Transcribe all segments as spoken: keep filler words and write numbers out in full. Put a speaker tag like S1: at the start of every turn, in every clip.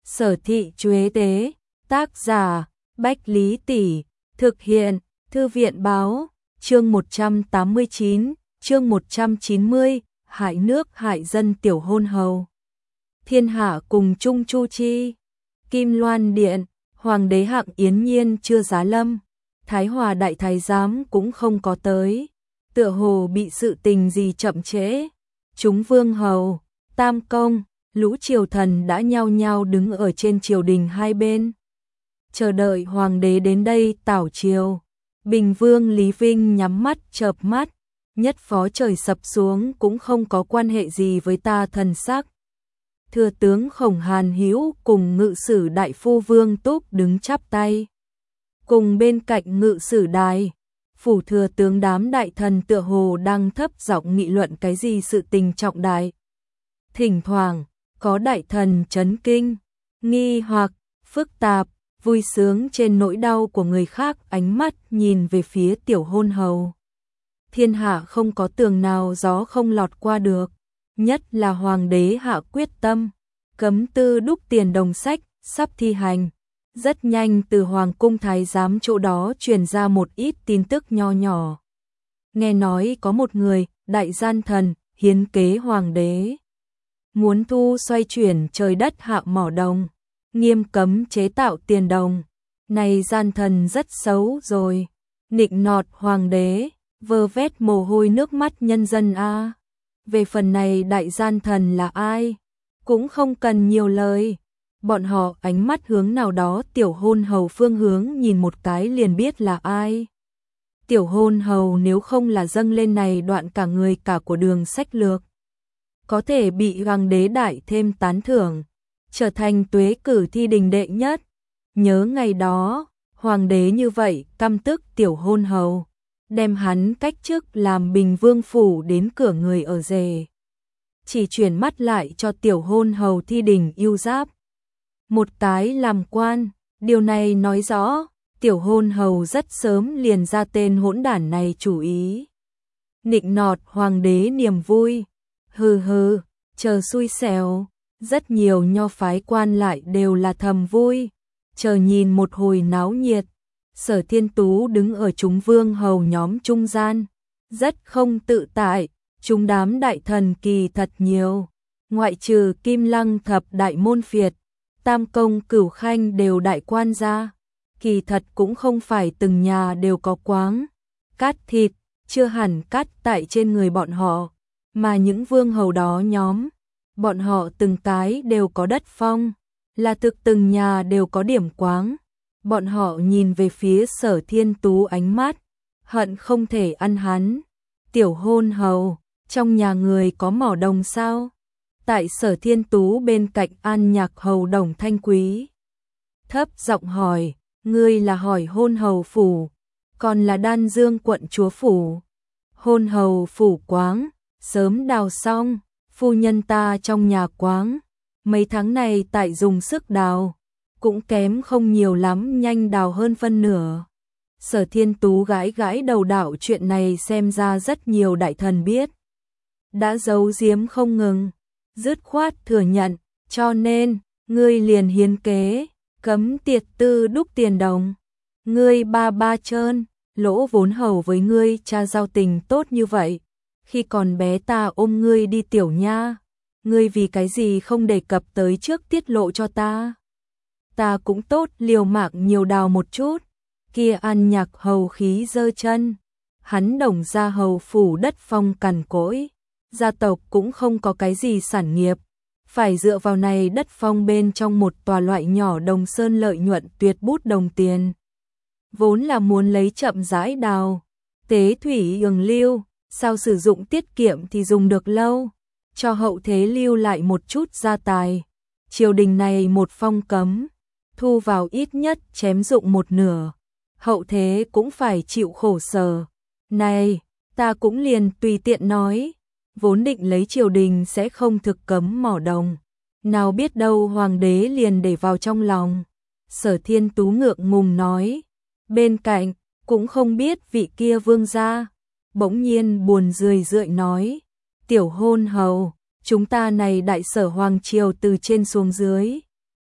S1: Sở Thị Chuế Tế, tác giả, Bách Lý Tỷ, thực hiện, Thư viện Báo, chương một trăm tám mươi chín, chương một trăm chín mươi, hại nước hại dân tiểu hôn hầu. Thiên hạ cùng chung chu chi, Kim Loan Điện, Hoàng đế Hạng Yến Nhiên chưa giá lâm, Thái Hòa Đại Thái Giám cũng không có tới, tựa hồ bị sự tình gì chậm trễ. Chúng vương hầu, tam công, lũ triều thần đã nhao nhao đứng ở trên triều đình hai bên, chờ đợi hoàng đế đến đây tảo triều. Bình Vương Lý Vinh nhắm mắt chợp mắt, nhất phó trời sập xuống cũng không có quan hệ gì với ta thần sắc. Thừa tướng Khổng Hàn Hữu cùng ngự sử đại phu Vương Túc đứng chắp tay. Cùng bên cạnh ngự sử đài, phủ thừa tướng đám đại thần tựa hồ đang thấp giọng nghị luận cái gì sự tình trọng đại. Thỉnh thoảng, có đại thần chấn kinh, nghi hoặc, phức tạp, vui sướng trên nỗi đau của người khác, ánh mắt nhìn về phía tiểu hôn hầu. Thiên hạ không có tường nào gió không lọt qua được, nhất là hoàng đế hạ quyết tâm, cấm tư đúc tiền đồng sách, sắp thi hành. Rất nhanh từ hoàng cung thái giám chỗ đó truyền ra một ít tin tức nho nhỏ. Nghe nói có một người, đại gian thần, hiến kế hoàng đế, muốn thu xoay chuyển trời đất hạ mỏ đồng, nghiêm cấm chế tạo tiền đồng. Này gian thần rất xấu rồi, nịnh nọt hoàng đế, vơ vét mồ hôi nước mắt nhân dân a. Về phần này đại gian thần là ai, cũng không cần nhiều lời. Bọn họ ánh mắt hướng nào đó tiểu hôn hầu phương hướng nhìn một cái liền biết là ai. Tiểu hôn hầu nếu không là dâng lên này đoạn cả người cả của đường sách lược, có thể bị hoàng đế đại thêm tán thưởng, trở thành tuế cử thi đình đệ nhất. Nhớ ngày đó, hoàng đế như vậy căm tức tiểu hôn hầu, đem hắn cách chức làm Bình Vương phủ đến cửa người ở rể, chỉ chuyển mắt lại cho tiểu hôn hầu thi đình yêu giáp. Một cái làm quan, điều này nói rõ, tiểu hôn hầu rất sớm liền ra tên hỗn đản này chủ ý. Nịnh nọt hoàng đế niềm vui, hừ hừ, chờ xui xẻo, rất nhiều nho phái quan lại đều là thầm vui, chờ nhìn một hồi náo nhiệt. Sở Thiên Tú đứng ở chúng vương hầu nhóm trung gian, rất không tự tại, chúng đám đại thần kỳ thật nhiều, ngoại trừ Kim Lăng thập đại môn phiệt, tam công cửu khanh đều đại quan gia, kỳ thật cũng không phải từng nhà đều có quáng, cát thịt, chưa hẳn cát tại trên người bọn họ, mà những vương hầu đó nhóm, bọn họ từng cái đều có đất phong, là thực từng nhà đều có điểm quáng. Bọn họ nhìn về phía Sở Thiên Tú ánh mắt, hận không thể ăn hắn. Tiểu hôn hầu, trong nhà người có mỏ đồng sao? Tại Sở Thiên Tú bên cạnh An Nhạc hầu Đồng Thanh Quý, thấp giọng hỏi, ngươi là hỏi hôn hầu phủ, còn là Đan Dương quận chúa phủ? Hôn hầu phủ quáng, sớm đào xong, phu nhân ta trong nhà quáng, mấy tháng này tại dùng sức đào, cũng kém không nhiều lắm, nhanh đào hơn phân nửa. Sở Thiên Tú gãi gãi đầu, đạo chuyện này xem ra rất nhiều đại thần biết, đã giấu giếm không ngừng, dứt khoát thừa nhận, cho nên, ngươi liền hiến kế, cấm tiệt tư đúc tiền đồng. Ngươi ba ba trơn, lỗ vốn hầu với ngươi cha giao tình tốt như vậy, khi còn bé ta ôm ngươi đi tiểu nha, ngươi vì cái gì không đề cập tới trước tiết lộ cho ta? Ta cũng tốt liều mạng nhiều đào một chút. Kia An Nhạc hầu khí giơ chân, hắn Đồng gia hầu phủ đất phong cằn cỗi, gia tộc cũng không có cái gì sản nghiệp, phải dựa vào này đất phong bên trong một tòa loại nhỏ Đồng Sơn lợi nhuận tuyệt bút đồng tiền. Vốn là muốn lấy chậm rãi đào, tế thủy ường lưu, sao sử dụng tiết kiệm thì dùng được lâu, cho hậu thế lưu lại một chút gia tài. Triều đình này một phong cấm, thu vào ít nhất chém dụng một nửa, hậu thế cũng phải chịu khổ sở. Này, ta cũng liền tùy tiện nói, vốn định lấy triều đình sẽ không thực cấm mỏ đồng, nào biết đâu hoàng đế liền để vào trong lòng. Sở Thiên Tú ngượng ngùng nói, bên cạnh cũng không biết vị kia vương gia, bỗng nhiên buồn rười rượi nói, tiểu hôn hầu, chúng ta này đại sở hoàng triều từ trên xuống dưới,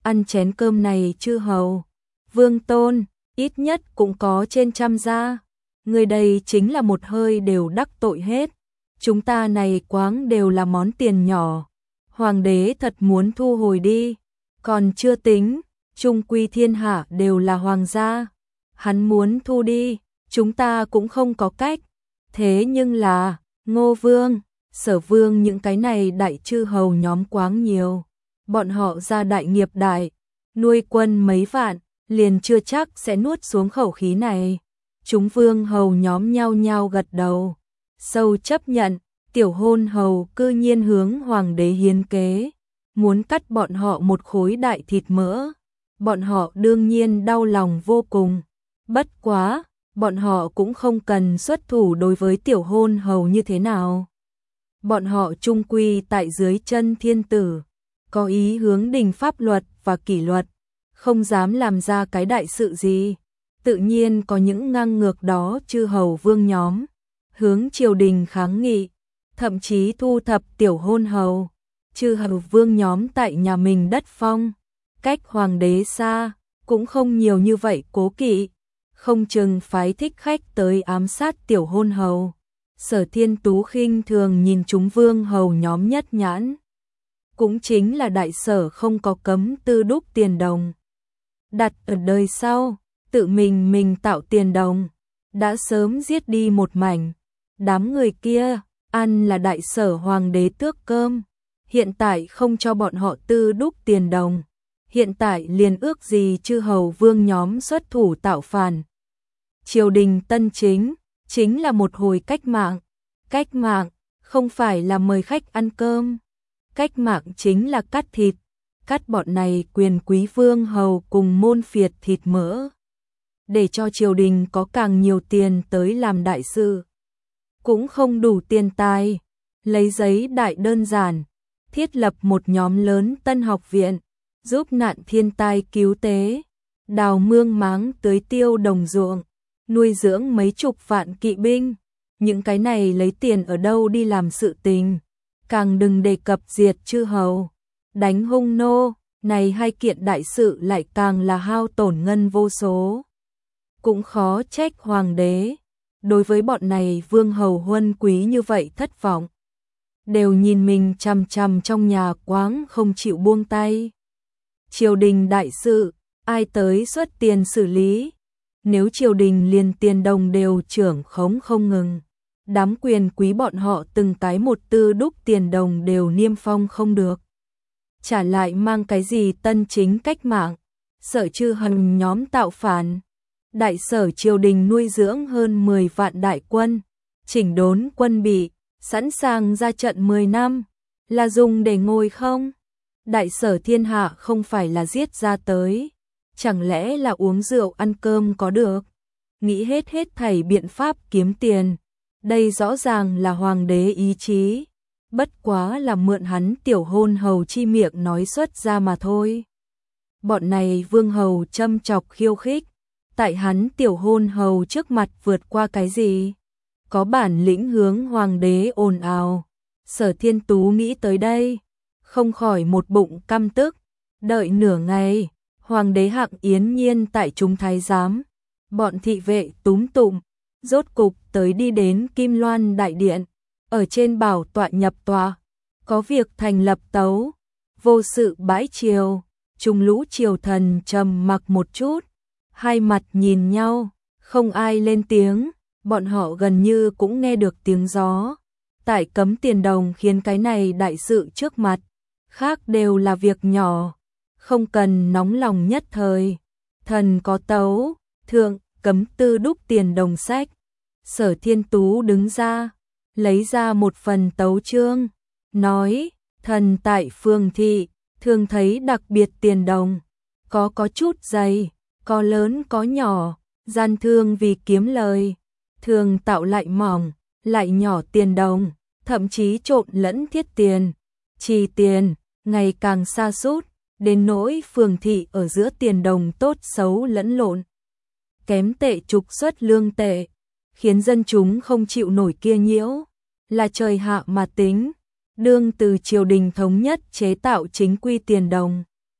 S1: ăn chén cơm này chư hầu. Vương Tôn, ít nhất cũng có trên trăm gia. Người đây chính là một hơi đều đắc tội hết. Chúng ta này quáng đều là món tiền nhỏ. Hoàng đế thật muốn thu hồi đi. Còn chưa tính, chung quy thiên hạ đều là hoàng gia. Hắn muốn thu đi, chúng ta cũng không có cách. Thế nhưng là, Ngô Vương, Sở Vương những cái này đại chư hầu nhóm quáng nhiều. Bọn họ ra đại nghiệp đại, nuôi quân mấy vạn, liền chưa chắc sẽ nuốt xuống khẩu khí này. Chúng vương hầu nhóm nhao nhao gật đầu, sâu chấp nhận, tiểu hôn hầu cư nhiên hướng hoàng đế hiến kế, muốn cắt bọn họ một khối đại thịt mỡ. Bọn họ đương nhiên đau lòng vô cùng, bất quá, bọn họ cũng không cần xuất thủ đối với tiểu hôn hầu như thế nào. Bọn họ trung quy tại dưới chân thiên tử, có ý hướng đình pháp luật và kỷ luật, không dám làm ra cái đại sự gì. Tự nhiên có những ngang ngược đó chư hầu vương nhóm, hướng triều đình kháng nghị, thậm chí thu thập tiểu hôn hầu. Chư hầu vương nhóm tại nhà mình đất phong, cách hoàng đế xa, cũng không nhiều như vậy cố kỵ, không chừng phái thích khách tới ám sát tiểu hôn hầu. Sở Thiên Tú khinh thường nhìn chúng vương hầu nhóm nhất nhãn. Cũng chính là đại sở không có cấm tư đúc tiền đồng. Đặt ở đời sau, tự mình mình tạo tiền đồng, đã sớm giết đi một mảnh. Đám người kia, ăn là đại sở hoàng đế tước cơm, hiện tại không cho bọn họ tư đúc tiền đồng. Hiện tại liền ước gì chư hầu vương nhóm xuất thủ tạo phản. Triều đình tân chính, chính là một hồi cách mạng. Cách mạng, không phải là mời khách ăn cơm. Cách mạng chính là cắt thịt, cắt bọn này quyền quý vương hầu cùng môn phiệt thịt mỡ. Để cho triều đình có càng nhiều tiền tới làm đại sự. Cũng không đủ tiền tài, lấy giấy đại đơn giản, thiết lập một nhóm lớn tân học viện, giúp nạn thiên tai cứu tế, đào mương máng tưới tiêu đồng ruộng, nuôi dưỡng mấy chục vạn kỵ binh. Những cái này lấy tiền ở đâu đi làm sự tình, càng đừng đề cập diệt chư hầu, đánh hung nô, này hai kiện đại sự lại càng là hao tổn ngân vô số. Cũng khó trách hoàng đế, đối với bọn này vương hầu huân quý như vậy thất vọng. Đều nhìn mình chằm chằm trong nhà quáng không chịu buông tay. Triều đình đại sự, ai tới xuất tiền xử lý? Nếu triều đình liền tiền đồng đều trưởng khống không ngừng, đám quyền quý bọn họ từng cái một tư đúc tiền đồng đều niêm phong không được. Trả lại mang cái gì tân chính cách mạng, sợ chư hằng nhóm tạo phản. Đại sở triều đình nuôi dưỡng hơn mười vạn đại quân, chỉnh đốn quân bị, sẵn sàng ra trận mười năm, là dùng để ngồi không? Đại sở thiên hạ không phải là giết ra tới, chẳng lẽ là uống rượu ăn cơm có được? Nghĩ hết hết thảy biện pháp kiếm tiền, đây rõ ràng là hoàng đế ý chí, bất quá là mượn hắn tiểu hôn hầu chi miệng nói xuất ra mà thôi. Bọn này vương hầu châm chọc khiêu khích, tại hắn tiểu hôn hầu trước mặt vượt qua cái gì? Có bản lĩnh hướng hoàng đế ồn ào. Sở Thiên Tú nghĩ tới đây, không khỏi một bụng căm tức. Đợi nửa ngày, hoàng đế hạng yến nhiên tại chúng thái giám, bọn thị vệ túm tụm, rốt cục tới đi đến Kim Loan đại điện, ở trên bảo tọa nhập tòa, có việc thành lập tấu, vô sự bãi triều. Chúng lũ triều thần trầm mặc một chút, hai mặt nhìn nhau, không ai lên tiếng, bọn họ gần như cũng nghe được tiếng gió. Tại cấm tiền đồng khiến cái này đại sự trước mặt, khác đều là việc nhỏ, không cần nóng lòng nhất thời. Thần có tấu, thượng, cấm tư đúc tiền đồng sách. Sở Thiên Tú đứng ra, lấy ra một phần tấu chương, nói, thần tại phường thị, thường thấy đặc biệt tiền đồng, có có chút dày, có lớn có nhỏ, gian thương vì kiếm lời, thường tạo lại mỏng, lại nhỏ tiền đồng, thậm chí trộn lẫn thiết tiền, trì tiền, ngày càng sa sút, đến nỗi phường thị ở giữa tiền đồng tốt xấu lẫn lộn, kém tệ trục xuất lương tệ, khiến dân chúng không chịu nổi kia nhiễu, là trời hạ mà tính. Đương từ triều đình thống nhất chế tạo chính quy tiền đồng.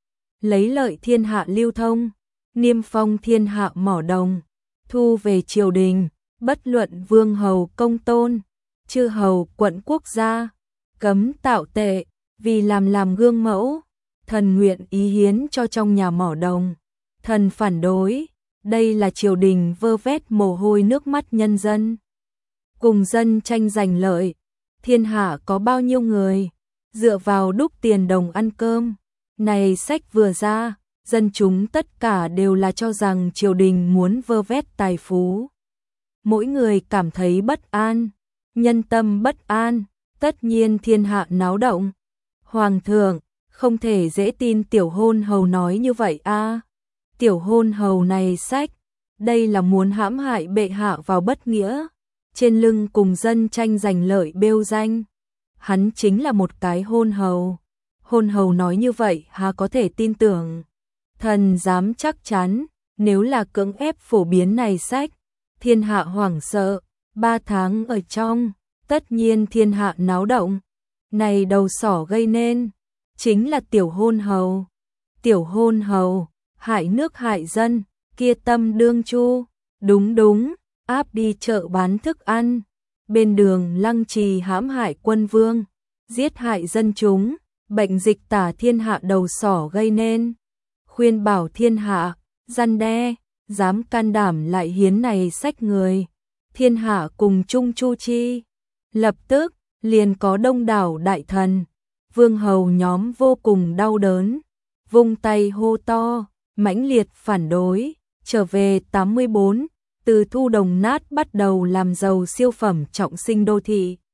S1: lấy lợi thiên hạ lưu thông, niêm phong thiên hạ mỏ đồng, thu về triều đình, bất luận vương hầu công tôn, chư hầu quận quốc gia, cấm tạo tệ, vì làm làm gương mẫu, thần nguyện ý hiến cho trong nhà mỏ đồng, thần phản đối, đây là triều đình vơ vét mồ hôi nước mắt nhân dân. Cùng dân tranh giành lợi, thiên hạ có bao nhiêu người, dựa vào đúc tiền đồng ăn cơm, này sách vừa ra, dân chúng tất cả đều là cho rằng triều đình muốn vơ vét tài phú. Mỗi người cảm thấy bất an, nhân tâm bất an, tất nhiên thiên hạ náo động. Hoàng thượng, không thể dễ tin tiểu hôn hầu nói như vậy a. Tiểu hôn hầu này sách, đây là muốn hãm hại bệ hạ vào bất nghĩa, trên lưng cùng dân tranh giành lợi bêu danh. Hắn chính là một cái hôn hầu. Hôn hầu nói như vậy há có thể tin tưởng. Thần dám chắc chắn, nếu là cưỡng ép phổ biến này sách, thiên hạ hoảng sợ, ba tháng ở trong, tất nhiên thiên hạ náo động. Này đầu sỏ gây nên, chính là tiểu hôn hầu. Tiểu hôn hầu, hại nước hại dân, kia tâm đương chu, đúng đúng, áp đi chợ bán thức ăn, bên đường lăng trì hãm hại quân vương, giết hại dân chúng, bệnh dịch tả thiên hạ đầu sỏ gây nên, khuyên bảo thiên hạ, răn đe, dám can đảm lại hiến này sách người, thiên hạ cùng chung chu chi. Lập tức, liền có đông đảo đại thần, vương hầu nhóm vô cùng đau đớn, vung tay hô to, mãnh liệt phản đối, trở về tám mươi bốn, từ thu đồng nát bắt đầu làm giàu siêu phẩm trọng sinh đô thị.